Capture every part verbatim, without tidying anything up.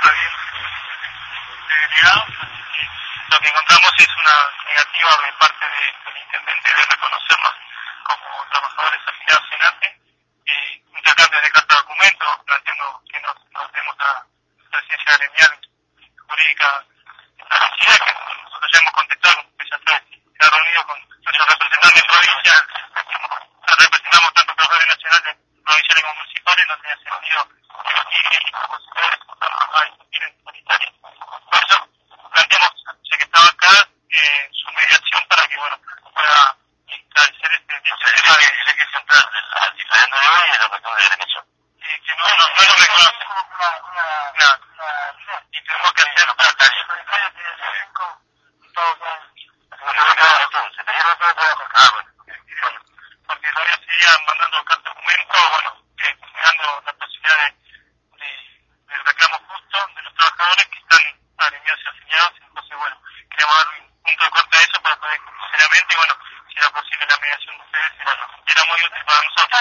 Lo que encontramos es una negativa de parte de, del intendente de reconocernos como trabajadores afiliados en ATE, eh, intercambio de carta de documentos, planteando que nos, nos demos la presencia gremial jurídica establecida, que nosotros ya hemos contestado, que ya está, se ha reunido con nuestros representantes de provincia, representamos tanto trabajadores nacionales, provinciales como municipales, no tenía sentido que los consultores a discutir en solitario. Por eso planteamos, ya que estaba acá, eh, su mediación para que, bueno, pueda esclarecer este, este tema de... Dice que central al diferente de hoy es la cuestión de derecho. Sí, que no, no, no lo reconoce. Nada. Y tenemos que hacer para acá. Porque todavía seguían mandando carta documento, bueno, eh, dando la posibilidad de, de, del reclamo justo de los trabajadores que están agremiados y afiliados. Entonces, bueno, queríamos dar un punto de corte a eso para poder seriamente, y bueno, si era posible la mediación de ustedes, era, era muy útil para nosotros.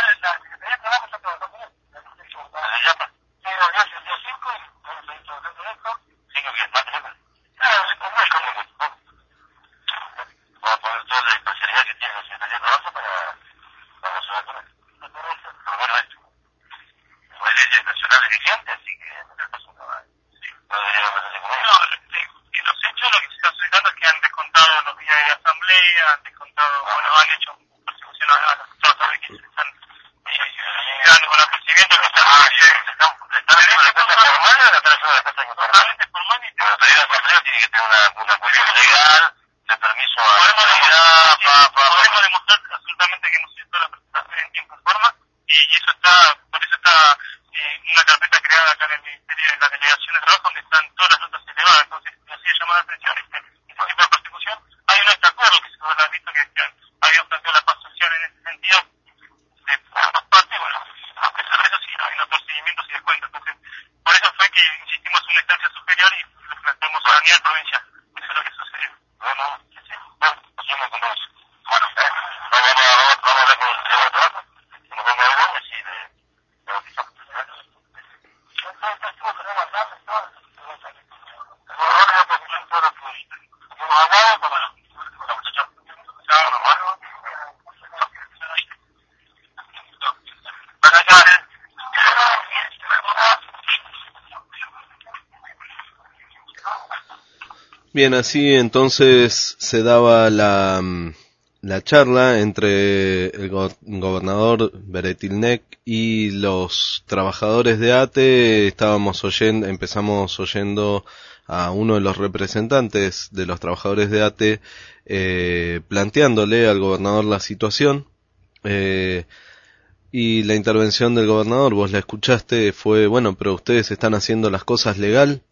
Vamos a poner toda la imparcialidad que tiene la Secretaría de Trabajo para, para resolver con esto. Pero bueno, esto. No hay leyes nacionales vigentes, así que en este caso no hay. No debería haber ningún problema. No, en los hechos lo que se está solicitando es que han descontado los días de asamblea, han descontado, bueno, han hecho persecución a, a los trabajadores que se están eh, dando con apercibimiento que están Ah, sí, están están haciendo la cosa formal o están haciendo la cosa informal. totalmente formal y Pero pedir a la asamblea tiene que tener una, una cuestión legal de permiso a la podemos autoridad, demostrar, pa, pa, pa. podemos demostrar absolutamente que hemos hecho toda la presentación en tiempo y forma, y, y eso está, por eso está eh, una carpeta creada acá en el Ministerio de la Delegación de Trabajo donde están todas las notas elevadas. Entonces, así de llamada la atención este, este tipo de persecución. Hay un acta acuerdo que se ha visto que, que habían planteado la paz social en ese sentido de ambas partes. Bueno, a pesar de eso siguen habiendo procedimientos y descuentos. Entonces, por eso fue que insistimos en una instancia superior y lo planteamos a nivel provincial. Eso es lo que sucedió. Bueno, sí, bueno, asumo con vos. Bueno, eh, vamos, a, vamos, vamos a ver con el Secretario de Trabajo, que nos ponga algo y si de, de bautizar. Ahora ya presentan todo lo que hemos hablado, pues bueno, los muchachos, chao, nomás. Para acá, eh. Bien, así entonces se daba la, la charla entre el go- gobernador Beretilnec y los trabajadores de ATE. Estábamos oyendo, empezamos oyendo a uno de los representantes de los trabajadores de ATE eh, planteándole al gobernador la situación. Eh, y la intervención del gobernador, vos la escuchaste, fue, bueno, pero ustedes están haciendo las cosas legal.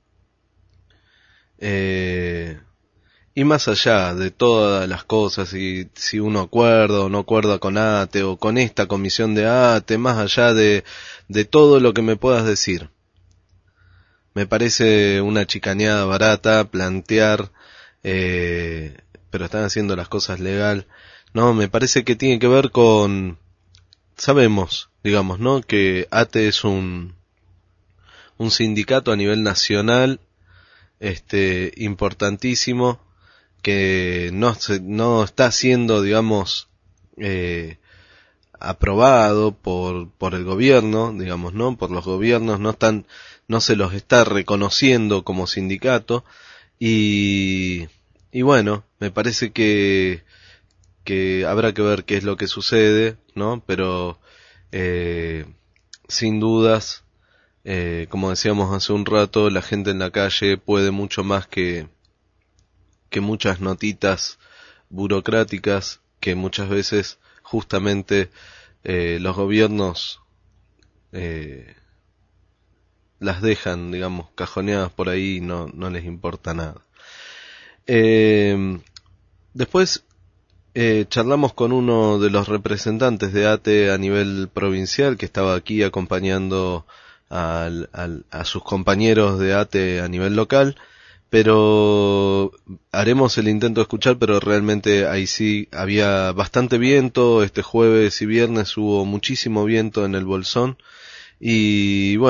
Eh, y más allá de todas las cosas, y si uno acuerda o no acuerda con ATE o con esta comisión de ATE, más allá de, de todo lo que me puedas decir, me parece una chicaneada barata plantear, eh, pero están haciendo las cosas legal. No, me parece que tiene que ver con, sabemos, digamos, ¿no?, que ATE es un, un sindicato a nivel nacional, este, importantísimo, que no se, no está siendo, digamos, eh, aprobado por, por el gobierno, digamos, ¿no? Por los gobiernos, no están, no se los está reconociendo como sindicato, y, y bueno, me parece que, que habrá que ver qué es lo que sucede, ¿no? Pero, eh, sin dudas, Eh, como decíamos hace un rato, la gente en la calle puede mucho más que, que muchas notitas burocráticas que muchas veces justamente eh, los gobiernos eh, las dejan, digamos, cajoneadas por ahí y no, no les importa nada. Eh, después eh, charlamos con uno de los representantes de ATE a nivel provincial que estaba aquí acompañando Al, al, a sus compañeros de ATE a nivel local, pero haremos el intento de escuchar, pero realmente ahí sí había bastante viento. Este jueves y viernes hubo muchísimo viento en el Bolsón, y bueno,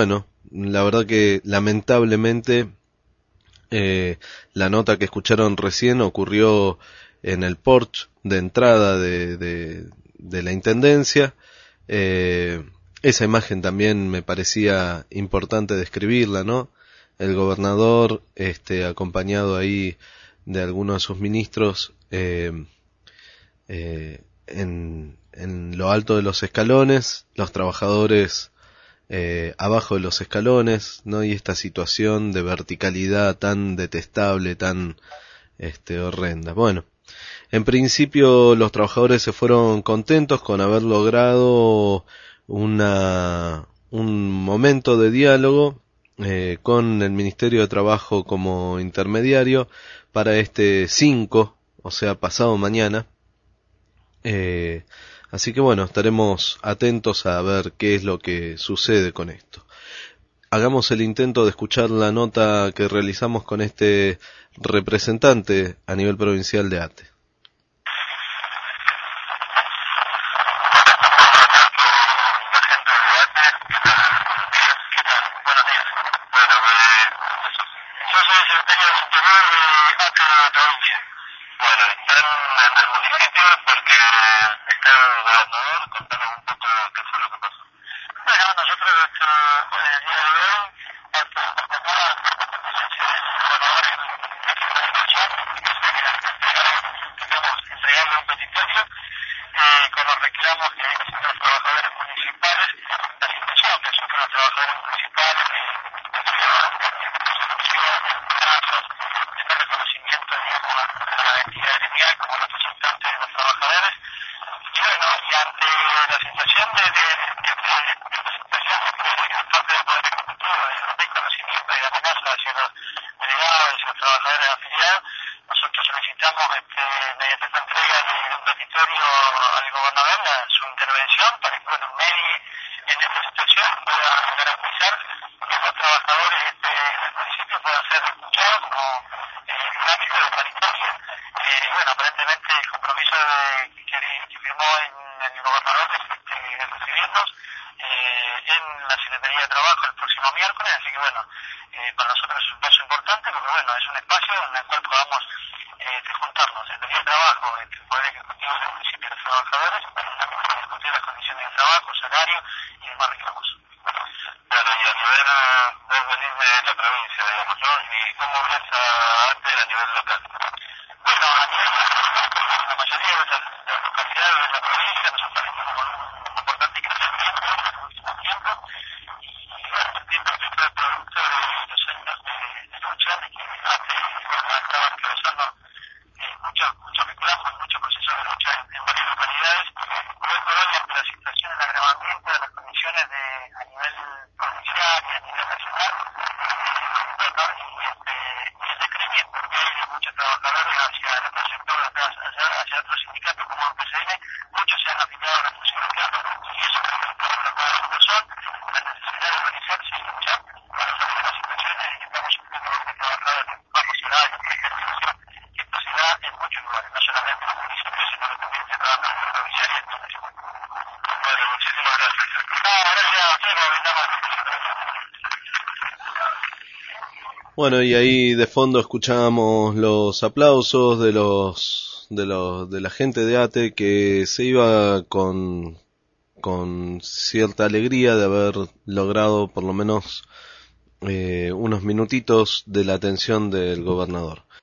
la verdad que lamentablemente eh, la nota que escucharon recién ocurrió en el porche de entrada de, de, de la Intendencia. Eh, esa imagen también me parecía importante describirla, ¿no? El gobernador, este, acompañado ahí de algunos de sus ministros, eh, eh, en, en lo alto de los escalones, los trabajadores eh, abajo de los escalones, ¿no? Y esta situación de verticalidad tan detestable, tan este, horrenda. Bueno, en principio los trabajadores se fueron contentos con haber logrado una, un momento de diálogo eh, con el Ministerio de Trabajo como intermediario para este cinco, o sea, pasado mañana. Eh, así que bueno, estaremos atentos a ver qué es lo que sucede con esto. Hagamos el intento de escuchar la nota que realizamos con este representante a nivel provincial de ATE. Bueno, y ahí de fondo escuchábamos los aplausos de los de los de la gente de ATE que se iba con con cierta alegría de haber logrado por lo menos eh, unos minutitos de la atención del gobernador.